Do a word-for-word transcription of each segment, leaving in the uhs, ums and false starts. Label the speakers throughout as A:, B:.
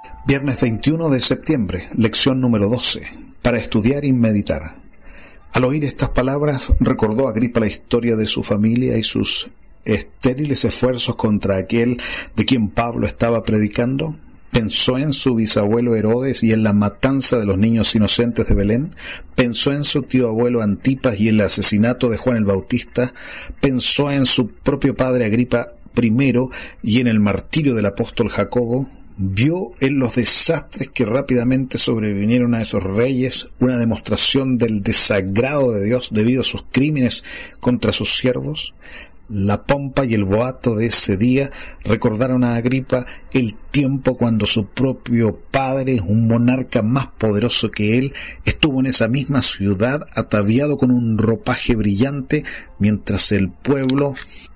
A: Viernes veintiuno de septiembre, lección número doce, para estudiar y meditar. Al oír estas palabras, recordó Agripa la historia de su familia y sus estériles esfuerzos contra aquel de quien Pablo estaba predicando. Pensó en su bisabuelo Herodes y en la matanza de los niños inocentes de Belén. Pensó en su tío abuelo Antipas y en el asesinato de Juan el Bautista. Pensó en su propio padre Agripa primero y en el martirio del apóstol Jacobo. Vio en los desastres que rápidamente sobrevinieron a esos reyes una demostración del desagrado de Dios debido a sus crímenes contra sus siervos. La pompa y el boato de ese día recordaron a Agripa el tiempo cuando su propio padre, un monarca más poderoso que él, estuvo en esa misma ciudad ataviado con un ropaje brillante mientras el pueblo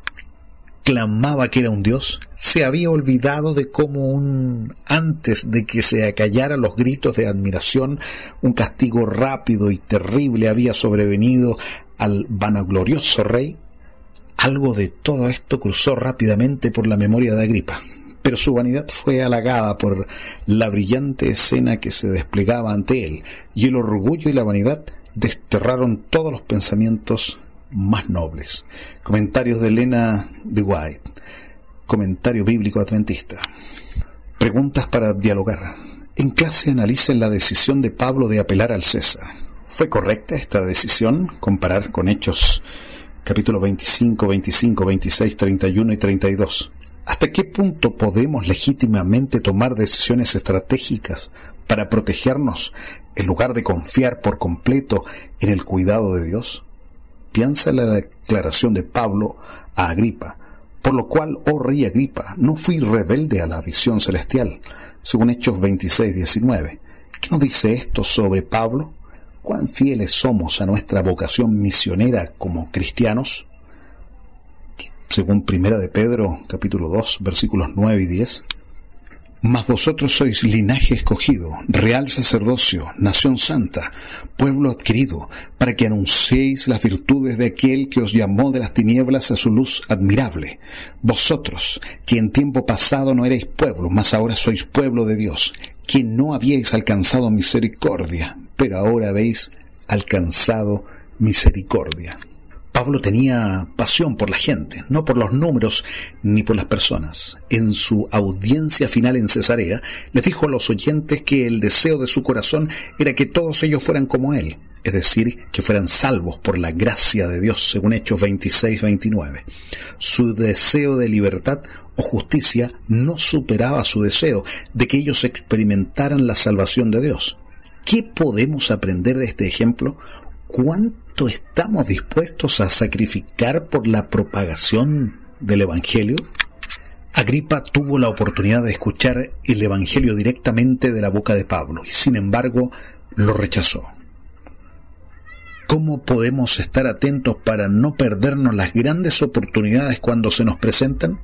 A: clamaba que era un dios. Se había olvidado de cómo un antes de que se acallaran los gritos de admiración, un castigo rápido y terrible había sobrevenido al vanaglorioso rey. Algo de todo esto cruzó rápidamente por la memoria de Agripa, pero su vanidad fue halagada por la brillante escena que se desplegaba ante él, y el orgullo y la vanidad desterraron todos los pensamientos más nobles. Comentarios de Elena de White, comentario bíblico adventista. Preguntas para dialogar. En clase analicen la decisión de Pablo de apelar al César. ¿Fue correcta esta decisión? Comparar con Hechos capítulo veinticinco, veinticinco, veintiséis, treinta y uno y treinta y dos. ¿Hasta qué punto podemos legítimamente tomar decisiones estratégicas para protegernos en lugar de confiar por completo en el cuidado de Dios? Piensa en la declaración de Pablo a Agripa, por lo cual, oh rey Agripa, no fui rebelde a la visión celestial, según Hechos veintiséis, diecinueve. ¿Qué nos dice esto sobre Pablo? ¿Cuán fieles somos a nuestra vocación misionera como cristianos? Según Primera de Pedro, capítulo dos, versículos nueve y diez. Mas vosotros sois linaje escogido, real sacerdocio, nación santa, pueblo adquirido, para que anunciéis las virtudes de aquel que os llamó de las tinieblas a su luz admirable. Vosotros, que en tiempo pasado no erais pueblo, mas ahora sois pueblo de Dios, que no habíais alcanzado misericordia, pero ahora habéis alcanzado misericordia. Pablo tenía pasión por la gente, no por los números ni por las personas. En su audiencia final en Cesarea, les dijo a los oyentes que el deseo de su corazón era que todos ellos fueran como él, es decir, que fueran salvos por la gracia de Dios, según Hechos veintiséis, veintinueve. Su deseo de libertad o justicia no superaba su deseo de que ellos experimentaran la salvación de Dios. ¿Qué podemos aprender de este ejemplo? ¿Cuánto estamos dispuestos a sacrificar por la propagación del Evangelio? Agripa tuvo la oportunidad de escuchar el Evangelio directamente de la boca de Pablo y, sin embargo, lo rechazó. ¿Cómo podemos estar atentos para no perdernos las grandes oportunidades cuando se nos presentan?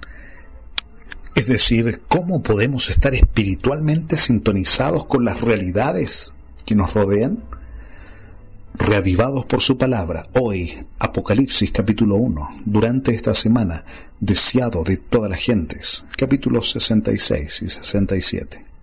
A: Es decir, ¿cómo podemos estar espiritualmente sintonizados con las realidades que nos rodean? Reavivados por su palabra, hoy, Apocalipsis capítulo uno, durante esta semana, deseado de todas las gentes, capítulos sesenta y seis y sesenta y siete.